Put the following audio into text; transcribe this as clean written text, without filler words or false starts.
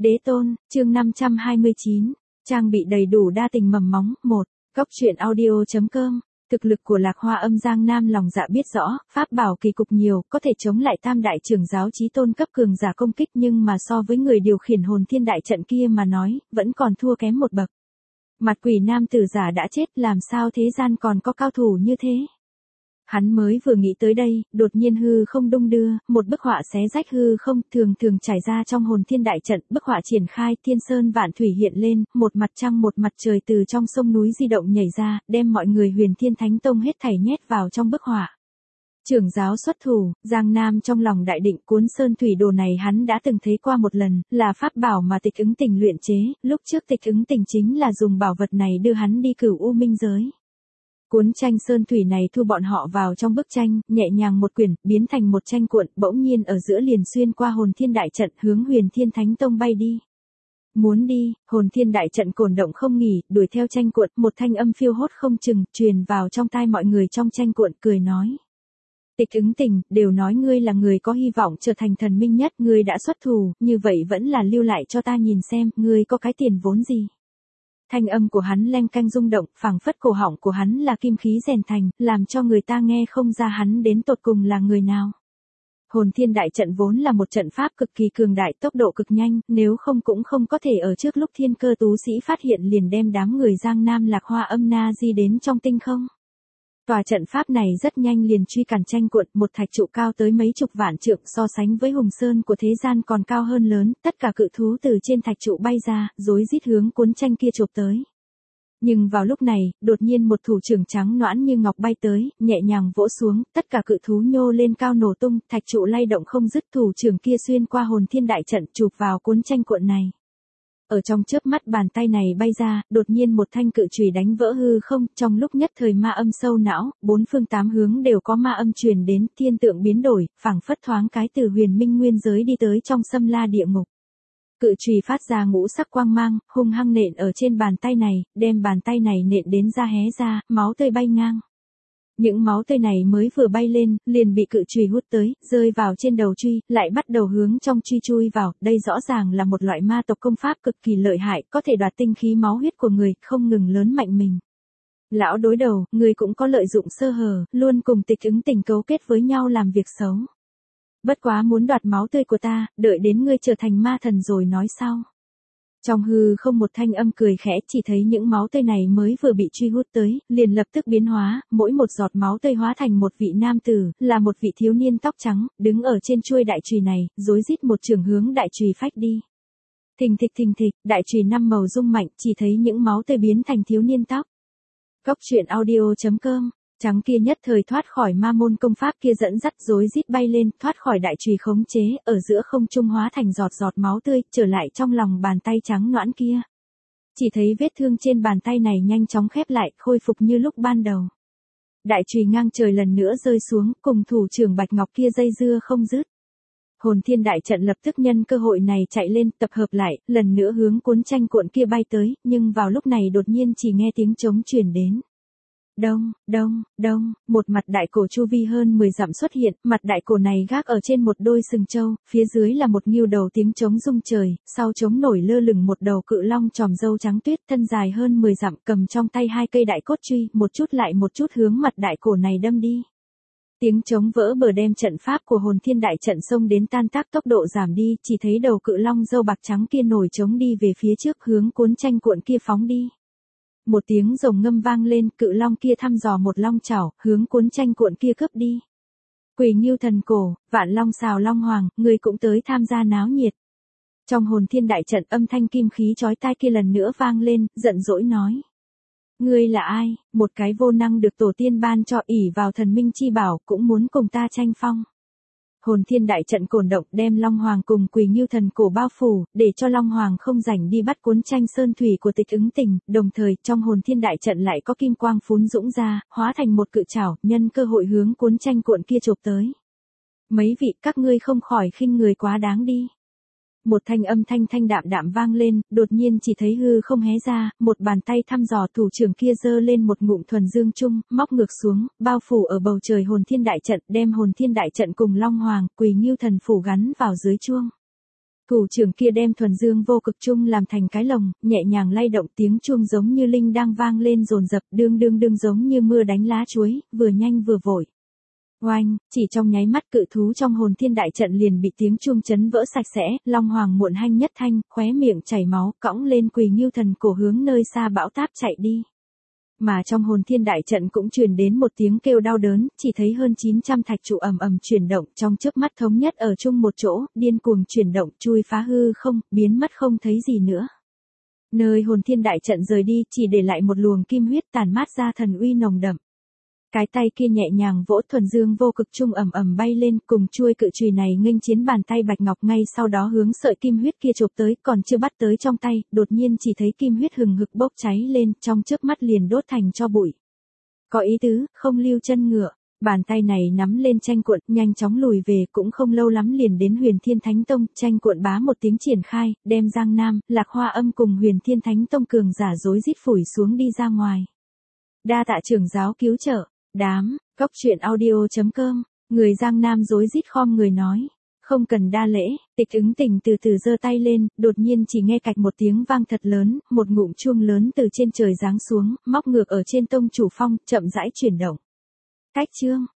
Đế tôn, chương 529, trang bị đầy đủ đa tình mầm móng, 1, góc truyện audio.com. Thực lực của Lạc Hoa Âm Giang Nam lòng dạ biết rõ, pháp bảo kỳ cục nhiều, có thể chống lại tam đại trưởng giáo chí tôn cấp cường giả công kích, nhưng mà so với người điều khiển hồn thiên đại trận kia mà nói, vẫn còn thua kém một bậc. Mặt quỷ nam tử giả đã chết, làm sao thế gian còn có cao thủ như thế? Hắn mới vừa nghĩ tới đây, đột nhiên hư không đung đưa, một bức họa xé rách hư không, thường trải ra trong hồn thiên đại trận, bức họa triển khai, thiên sơn vạn thủy hiện lên, một mặt trăng một mặt trời từ trong sông núi di động nhảy ra, đem mọi người Huyền Thiên Thánh Tông hết thảy nhét vào trong bức họa. Trưởng giáo xuất thủ, Giang Nam trong lòng đại định, cuốn sơn thủy đồ này hắn đã từng thấy qua một lần, là pháp bảo mà Tịch Ứng Tình luyện chế, lúc trước Tịch Ứng Tình chính là dùng bảo vật này đưa hắn đi Cửu U Minh giới. Cuốn tranh sơn thủy này thu bọn họ vào trong bức tranh, nhẹ nhàng một quyển, biến thành một tranh cuộn, bỗng nhiên ở giữa liền xuyên qua hồn thiên đại trận, hướng Huyền Thiên Thánh Tông bay đi. Muốn đi, hồn thiên đại trận cổn động không nghỉ, đuổi theo tranh cuộn, một thanh âm phiêu hốt không chừng, truyền vào trong tai mọi người trong tranh cuộn, cười nói. Tịch Ứng Tình, đều nói ngươi là người có hy vọng trở thành thần minh nhất, ngươi đã xuất thủ, như vậy vẫn là lưu lại cho ta nhìn xem, ngươi có cái tiền vốn gì. Thanh âm của hắn leng canh rung động, phảng phất cổ họng của hắn là kim khí rèn thành, làm cho người ta nghe không ra hắn đến tột cùng là người nào. Hồn thiên đại trận vốn là một trận pháp cực kỳ cường đại, tốc độ cực nhanh, nếu không cũng không có thể ở trước lúc thiên cơ tú sĩ phát hiện liền đem đám người Giang Nam Lạc Hoa Âm Na Di đến trong tinh không. Tòa trận pháp này rất nhanh liền truy cản tranh cuộn, một thạch trụ cao tới mấy chục vạn trượng, so sánh với hùng sơn của thế gian còn cao hơn lớn, tất cả cự thú từ trên thạch trụ bay ra, rối rít hướng cuốn tranh kia chộp tới. Nhưng vào lúc này, đột nhiên một thủ trưởng trắng nõn như ngọc bay tới, nhẹ nhàng vỗ xuống, tất cả cự thú nhô lên cao nổ tung, thạch trụ lay động không dứt, thủ trưởng kia xuyên qua hồn thiên đại trận chụp vào cuốn tranh cuộn này. Ở trong chớp mắt bàn tay này bay ra, đột nhiên một thanh cự chùy đánh vỡ hư không, trong lúc nhất thời ma âm sâu não, bốn phương tám hướng đều có ma âm truyền đến, thiên tượng biến đổi, phảng phất thoáng cái từ huyền minh nguyên giới đi tới trong xâm la địa ngục. Cự chùy phát ra ngũ sắc quang mang, hung hăng nện ở trên bàn tay này, đem bàn tay này nện đến da hé ra, máu tươi bay ngang. Những máu tươi này mới vừa bay lên, liền bị cự chùy hút tới, rơi vào trên đầu truy, lại bắt đầu hướng trong truy chui vào, đây rõ ràng là một loại ma tộc công pháp cực kỳ lợi hại, có thể đoạt tinh khí máu huyết của người, không ngừng lớn mạnh mình. Lão đối đầu, người cũng có lợi dụng sơ hở, luôn cùng Tịch Ứng Tình cấu kết với nhau làm việc xấu. Bất quá muốn đoạt máu tươi của ta, đợi đến ngươi trở thành ma thần rồi nói sau. Trong hư không một thanh âm cười khẽ, chỉ thấy những máu tươi này mới vừa bị truy hút tới, liền lập tức biến hóa, mỗi một giọt máu tươi hóa thành một vị nam tử, là một vị thiếu niên tóc trắng, đứng ở trên chuôi đại chùy này, rối rít một trường hướng đại chùy phách đi. Thình thịch, đại chùy năm màu rung mạnh, chỉ thấy những máu tươi biến thành thiếu niên tóc. Góc truyện audio.com. Trắng kia nhất thời thoát khỏi ma môn công pháp kia dẫn dắt rối rít bay lên, thoát khỏi đại chùy khống chế, ở giữa không trung hóa thành giọt giọt máu tươi, trở lại trong lòng bàn tay trắng nõn kia. Chỉ thấy vết thương trên bàn tay này nhanh chóng khép lại, khôi phục như lúc ban đầu. Đại chùy ngang trời lần nữa rơi xuống, cùng thủ trưởng Bạch Ngọc kia dây dưa không dứt. Hồn thiên đại trận lập tức nhân cơ hội này chạy lên, tập hợp lại, lần nữa hướng cuốn tranh cuộn kia bay tới, nhưng vào lúc này đột nhiên chỉ nghe tiếng trống truyền đến. Đông, một mặt đại cổ chu vi hơn 10 dặm xuất hiện, mặt đại cổ này gác ở trên một đôi sừng trâu, phía dưới là một ngưu đầu tiếng trống rung trời, sau trống nổi lơ lửng một đầu cự long tròm râu trắng tuyết, thân dài hơn 10 dặm, cầm trong tay hai cây đại cốt truy, một chút lại một chút hướng mặt đại cổ này đâm đi. Tiếng trống vỡ bờ đem trận pháp của hồn thiên đại trận xông đến tan tác, tốc độ giảm đi, chỉ thấy đầu cự long râu bạc trắng kia nổi trống đi về phía trước, hướng cuốn tranh cuộn kia phóng đi. Một tiếng rồng ngâm vang lên, cự long kia thăm dò một long chảo, hướng cuốn tranh cuộn kia cướp đi. Quỷ Ngưu Thần Cổ, Vạn Long Xào Long Hoàng, người cũng tới tham gia náo nhiệt. Trong hồn thiên đại trận âm thanh kim khí chói tai kia lần nữa vang lên, giận dỗi nói. Ngươi là ai, một cái vô năng được tổ tiên ban cho, ỷ vào thần minh chi bảo, cũng muốn cùng ta tranh phong. Hồn thiên đại trận cổn động, đem Long Hoàng cùng Quỷ Ngưu Thần Cổ bao phủ, để cho Long Hoàng không rảnh đi bắt cuốn tranh sơn thủy của Tịch Ứng Tình, đồng thời trong hồn thiên đại trận lại có kim quang phún dũng ra, hóa thành một cự trảo, nhân cơ hội hướng cuốn tranh cuộn kia chộp tới. Mấy vị, các ngươi không khỏi khinh người quá đáng đi. Một thanh âm thanh đạm vang lên, đột nhiên chỉ thấy hư không hé ra, một bàn tay thăm dò, thủ trưởng kia giơ lên một ngụm thuần dương chung, móc ngược xuống, bao phủ ở bầu trời hồn thiên đại trận, đem hồn thiên đại trận cùng Long Hoàng, Quỷ Ngưu Thần phủ gắn vào dưới chuông. Thủ trưởng kia đem thuần dương vô cực chung làm thành cái lồng, nhẹ nhàng lay động, tiếng chuông giống như linh đang vang lên dồn dập, đương đương đương giống như mưa đánh lá chuối, vừa nhanh vừa vội. Oanh, chỉ trong nháy mắt cự thú trong hồn thiên đại trận liền bị tiếng chuông chấn vỡ sạch sẽ, Long Hoàng muộn hanh nhất thanh, khóe miệng chảy máu, cõng lên Quỳ Ngưu Thần cổ hướng nơi xa bão táp chạy đi. Mà trong hồn thiên đại trận cũng truyền đến một tiếng kêu đau đớn, chỉ thấy hơn 900 thạch trụ ầm ầm chuyển động, trong chớp mắt thống nhất ở chung một chỗ, điên cuồng chuyển động, chui phá hư không, biến mất không thấy gì nữa. Nơi hồn thiên đại trận rời đi, chỉ để lại một luồng kim huyết tàn mát ra thần uy nồng đậm. Cái tay kia nhẹ nhàng vỗ thuần dương vô cực trung ầm ầm bay lên, cùng chuôi cự chùy này nghênh chiến bàn tay bạch ngọc, ngay sau đó hướng sợi kim huyết kia chộp tới, còn chưa bắt tới trong tay, đột nhiên chỉ thấy kim huyết hừng hực bốc cháy lên, trong chớp mắt liền đốt thành tro bụi. Có ý tứ, không lưu chân ngựa, bàn tay này nắm lên tranh cuộn, nhanh chóng lùi về, cũng không lâu lắm liền đến Huyền Thiên Thánh Tông, tranh cuộn bá một tiếng triển khai, đem Giang Nam, Lạc Hoa Âm cùng Huyền Thiên Thánh Tông cường giả rối rít phủi xuống đi ra ngoài. Đa tạ trưởng giáo cứu trợ. Đám, cóc truyện audio.com, người Giang Nam rối rít khom người nói. Không cần đa lễ, Tịch Ứng Tình từ từ giơ tay lên, đột nhiên chỉ nghe cạch một tiếng vang thật lớn, một ngụm chuông lớn từ trên trời giáng xuống, móc ngược ở trên tông chủ phong, chậm rãi chuyển động. Cách chương.